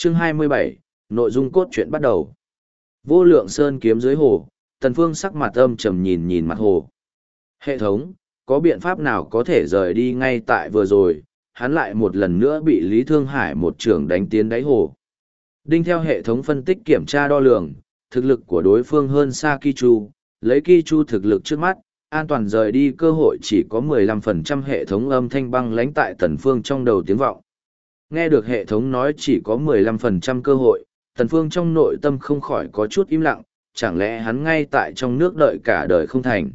Chương 27, nội dung cốt truyện bắt đầu. Vô lượng sơn kiếm dưới hồ, Tần Phương sắc mặt âm trầm nhìn nhìn mặt hồ. Hệ thống, có biện pháp nào có thể rời đi ngay tại vừa rồi, hắn lại một lần nữa bị Lý Thương Hải một trường đánh tiến đáy hồ. Đinh theo hệ thống phân tích kiểm tra đo lường, thực lực của đối phương hơn xa Ki Chu, lấy Ki Chu thực lực trước mắt, an toàn rời đi cơ hội chỉ có 15% hệ thống âm thanh băng lãnh tại Tần Phương trong đầu tiếng vọng. Nghe được hệ thống nói chỉ có 15% cơ hội, Tần Phương trong nội tâm không khỏi có chút im lặng, chẳng lẽ hắn ngay tại trong nước đợi cả đời không thành.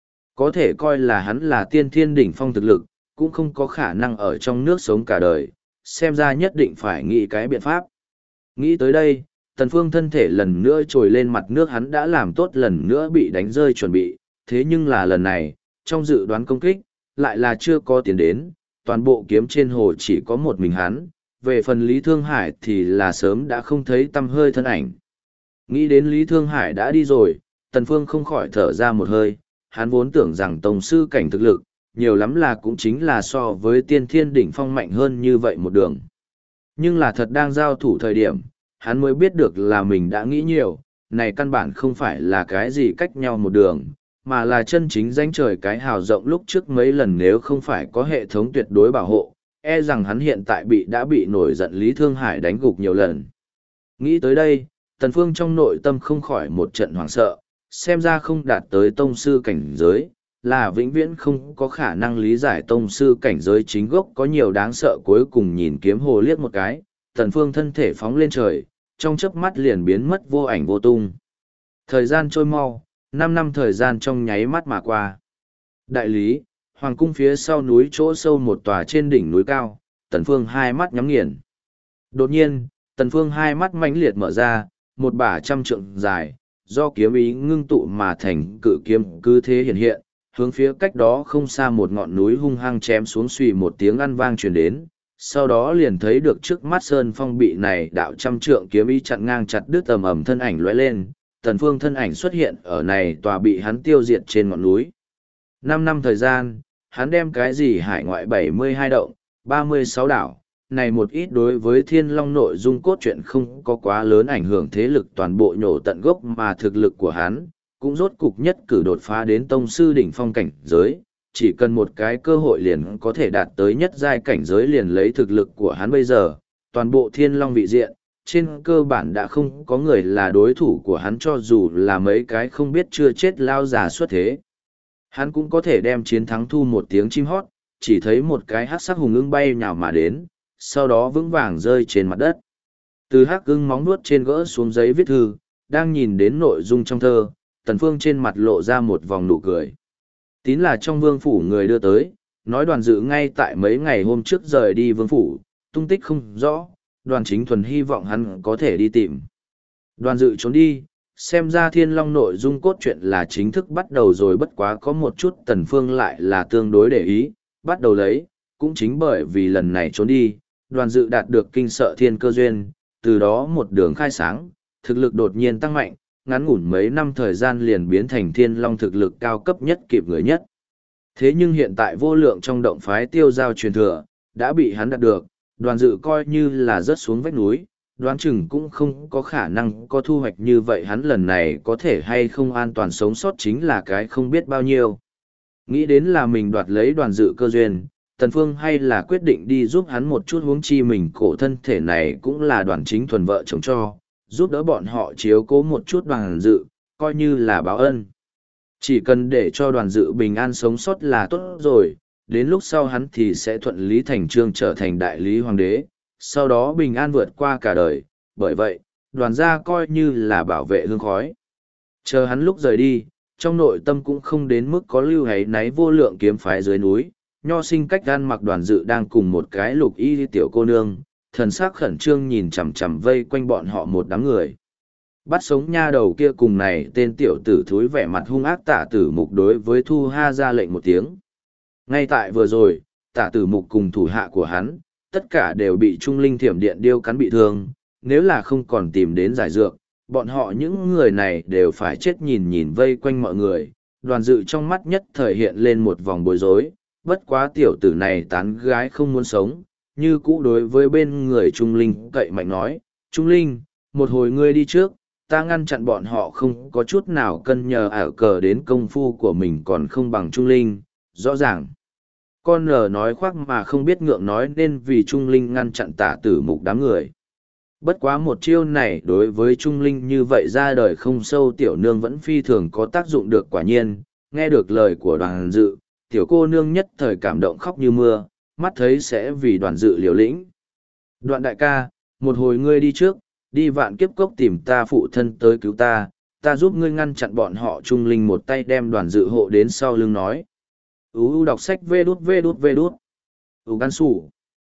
Có thể coi là hắn là tiên thiên đỉnh phong thực lực, cũng không có khả năng ở trong nước sống cả đời, xem ra nhất định phải nghĩ cái biện pháp. Nghĩ tới đây, Tần Phương thân thể lần nữa trồi lên mặt nước, hắn đã làm tốt lần nữa bị đánh rơi chuẩn bị, thế nhưng là lần này, trong dự đoán công kích, lại là chưa có tiền đến, toàn bộ kiếm trên hồ chỉ có một mình hắn, về phần Lý Thương Hải thì là sớm đã không thấy tăm hơi thân ảnh. Nghĩ đến Lý Thương Hải đã đi rồi, Tần Phương không khỏi thở ra một hơi, hắn vốn tưởng rằng tông sư cảnh thực lực, nhiều lắm là cũng chính là so với tiên thiên đỉnh phong mạnh hơn như vậy một đường. Nhưng là thật đang giao thủ thời điểm, hắn mới biết được là mình đã nghĩ nhiều, này căn bản không phải là cái gì cách nhau một đường, mà là chân chính danh trời cái hào rộng lúc trước mấy lần nếu không phải có hệ thống tuyệt đối bảo hộ, e rằng hắn hiện tại đã bị nổi giận Lý Thương Hải đánh gục nhiều lần. Nghĩ tới đây, Tần Phương trong nội tâm không khỏi một trận hoảng sợ, xem ra không đạt tới tông sư cảnh giới, là vĩnh viễn không có khả năng lý giải tông sư cảnh giới chính gốc có nhiều đáng sợ. Cuối cùng nhìn kiếm hồ liếc một cái, Tần Phương thân thể phóng lên trời, trong chớp mắt liền biến mất vô ảnh vô tung. Thời gian trôi mau, 5 năm thời gian trong nháy mắt mà qua. Đại lý, hoàng cung phía sau núi chỗ sâu một tòa trên đỉnh núi cao, Tần Phương hai mắt nhắm nghiền. Đột nhiên, Tần Phương hai mắt mãnh liệt mở ra, một bả trăm trượng dài, do kiếm ý ngưng tụ mà thành cự kiếm cứ thế hiện hiện, hướng phía cách đó không xa một ngọn núi hung hăng chém xuống, xuy một tiếng ăn vang truyền đến, sau đó liền thấy được trước mắt sơn phong bị này đạo trăm trượng kiếm ý chặn ngang chặt đứt, ầm ầm thân ảnh lóe lên, Tần Phương thân ảnh xuất hiện ở này tòa bị hắn tiêu diệt trên ngọn núi. 5 năm thời gian, hắn đem cái gì hải ngoại 72 động, 36 đảo, này một ít đối với Thiên Long nội dung cốt truyện không có quá lớn ảnh hưởng thế lực toàn bộ nhổ tận gốc, mà thực lực của hắn cũng rốt cục nhất cử đột phá đến tông sư đỉnh phong cảnh giới, chỉ cần một cái cơ hội liền có thể đạt tới nhất giai cảnh giới. Liền lấy thực lực của hắn bây giờ, toàn bộ Thiên Long vị diện, trên cơ bản đã không có người là đối thủ của hắn, cho dù là mấy cái không biết chưa chết lao già xuất thế. Hắn cũng có thể đem chiến thắng thu một tiếng chim hót, chỉ thấy một cái hắc sắc hùng ưng bay nhào mà đến, sau đó vững vàng rơi trên mặt đất. Từ hắc ưng móng nuốt trên gỡ xuống giấy viết thư, đang nhìn đến nội dung trong thơ, Tần Phương trên mặt lộ ra một vòng nụ cười. Tín là trong vương phủ người đưa tới, nói Đoàn Dự ngay tại mấy ngày hôm trước rời đi vương phủ, tung tích không rõ, Đoàn Chính Thuần hy vọng hắn có thể đi tìm. Đoàn Dự trốn đi, xem ra Thiên Long nội dung cốt truyện là chính thức bắt đầu rồi, bất quá có một chút Tần Phương lại là tương đối để ý, bắt đầu lấy, cũng chính bởi vì lần này trốn đi, Đoàn Dự đạt được kinh sợ thiên cơ duyên, từ đó một đường khai sáng, thực lực đột nhiên tăng mạnh, ngắn ngủn mấy năm thời gian liền biến thành Thiên Long thực lực cao cấp nhất kịp người nhất. Thế nhưng hiện tại vô lượng trong động phái tiêu giao truyền thừa, đã bị hắn đạt được, Đoàn Dự coi như là rớt xuống vách núi, đoán chừng cũng không có khả năng có thu hoạch như vậy, hắn lần này có thể hay không an toàn sống sót chính là cái không biết bao nhiêu. Nghĩ đến là mình đoạt lấy Đoàn Dự cơ duyên, Tần Phương hay là quyết định đi giúp hắn một chút, huống chi mình cổ thân thể này cũng là Đoàn Chính Thuần vợ chồng cho, giúp đỡ bọn họ chiếu cố một chút Đoàn Dự, coi như là báo ân. Chỉ cần để cho Đoàn Dự bình an sống sót là tốt rồi, đến lúc sau hắn thì sẽ thuận lý thành trương trở thành đại lý hoàng đế, sau đó bình an vượt qua cả đời, bởi vậy, Đoàn gia coi như là bảo vệ hương khói. Chờ hắn lúc rời đi, trong nội tâm cũng không đến mức có lưu hay náy vô lượng kiếm phái dưới núi, nho sinh cách gan mặc Đoàn Dự đang cùng một cái lục y tiểu cô nương, thần sắc khẩn trương nhìn chằm chằm vây quanh bọn họ một đám người. Bắt sống nha đầu kia cùng này tên tiểu tử thúi vẻ mặt hung ác Tả Tử Mục đối với Thu Ha ra lệnh một tiếng. Ngay tại vừa rồi, Tả Tử Mục cùng thủ hạ của hắn, tất cả đều bị Trung Linh Thiểm Điện điêu cắn bị thương, nếu là không còn tìm đến giải dược, bọn họ những người này đều phải chết. Nhìn nhìn vây quanh mọi người, Đoàn Dự trong mắt nhất thời hiện lên một vòng bối rối, bất quá tiểu tử này tán gái không muốn sống, như cũ đối với bên người Trung Linh cậy mạnh nói, Trung Linh, một hồi ngươi đi trước, ta ngăn chặn bọn họ không có chút nào cân nhờ ảo cờ đến công phu của mình còn không bằng Trung Linh, rõ ràng. Con nở nói khoác mà không biết ngượng nói nên vì Trung Linh ngăn chặn Tả Tử Mục đám người. Bất quá một chiêu này đối với Trung Linh như vậy ra đời không sâu tiểu nương vẫn phi thường có tác dụng được quả nhiên, nghe được lời của Đoàn Dự, tiểu cô nương nhất thời cảm động khóc như mưa, mắt thấy sẽ vì Đoàn Dự liều lĩnh. Đoạn đại ca, một hồi ngươi đi trước, đi Vạn Kiếp Cốc tìm ta phụ thân tới cứu ta, ta giúp ngươi ngăn chặn bọn họ. Trung Linh một tay đem Đoàn Dự hộ đến sau lưng nói. Đọc sách vê đút. Gan sủ.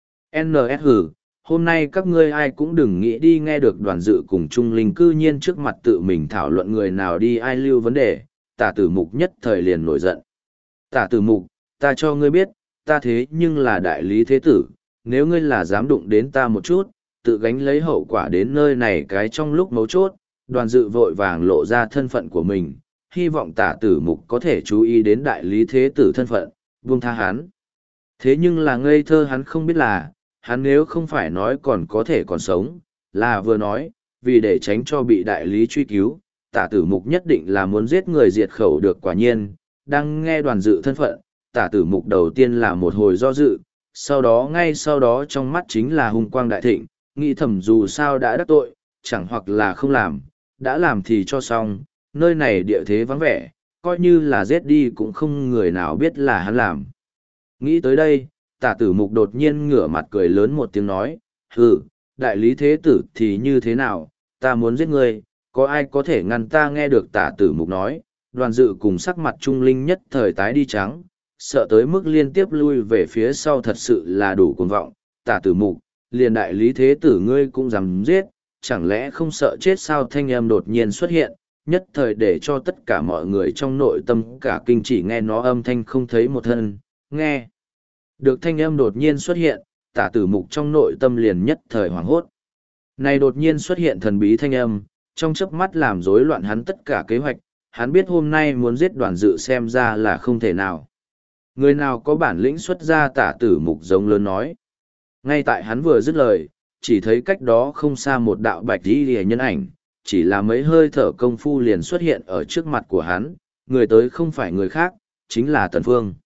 NS hử, hôm nay các ngươi ai cũng đừng nghĩ đi. Nghe được Đoàn Dự cùng Trung Linh cư nhiên trước mặt tự mình thảo luận người nào đi ai lưu vấn đề, Tả Tử Mục nhất thời liền nổi giận. Tả Tử Mục, ta cho ngươi biết, ta thế nhưng là đại lý thế tử, nếu ngươi là dám đụng đến ta một chút, tự gánh lấy hậu quả. Đến nơi này cái trong lúc mấu chốt, Đoàn Dự vội vàng lộ ra thân phận của mình, hy vọng Tả Tử Mục có thể chú ý đến đại lý thế tử thân phận, buông tha hắn. Thế nhưng là ngây thơ hắn không biết là, hắn nếu không phải nói còn có thể còn sống, là vừa nói, vì để tránh cho bị đại lý truy cứu, Tả Tử Mục nhất định là muốn giết người diệt khẩu được. Quả nhiên, đang nghe Đoàn Dự thân phận, Tả Tử Mục đầu tiên là một hồi do dự, ngay sau đó trong mắt chính là hung quang đại thịnh, nghĩ thầm dù sao đã đắc tội, chẳng hoặc là không làm, đã làm thì cho xong, nơi này địa thế vắng vẻ, coi như là giết đi cũng không người nào biết là hắn làm. Nghĩ tới đây, Tả Tử Mục đột nhiên ngửa mặt cười lớn một tiếng nói, hừ, đại lý thế tử thì như thế nào, ta muốn giết ngươi, có ai có thể ngăn ta? Nghe được Tả Tử Mục nói, Đoàn Dự cùng sắc mặt Trung Linh nhất thời tái đi trắng, sợ tới mức liên tiếp lui về phía sau, thật sự là đủ cuồng vọng. Tả Tử Mục, liền đại lý thế tử ngươi cũng dám giết, chẳng lẽ không sợ chết sao? Thanh âm đột nhiên xuất hiện, nhất thời để cho tất cả mọi người trong nội tâm cả kinh, chỉ nghe nó âm thanh không thấy một thân. Nghe được thanh âm đột nhiên xuất hiện, Tả Tử Mục trong nội tâm liền nhất thời hoảng hốt. Này đột nhiên xuất hiện thần bí thanh âm, trong chớp mắt làm rối loạn hắn tất cả kế hoạch, hắn biết hôm nay muốn giết Đoàn Dự xem ra là không thể nào. Người nào có bản lĩnh xuất ra? Tả Tử Mục giống lớn nói. Ngay tại hắn vừa dứt lời, chỉ thấy cách đó không xa một đạo bạch y liễu nhân ảnh, chỉ là mấy hơi thở công phu liền xuất hiện ở trước mặt của hắn, người tới không phải người khác, chính là Tần Phương.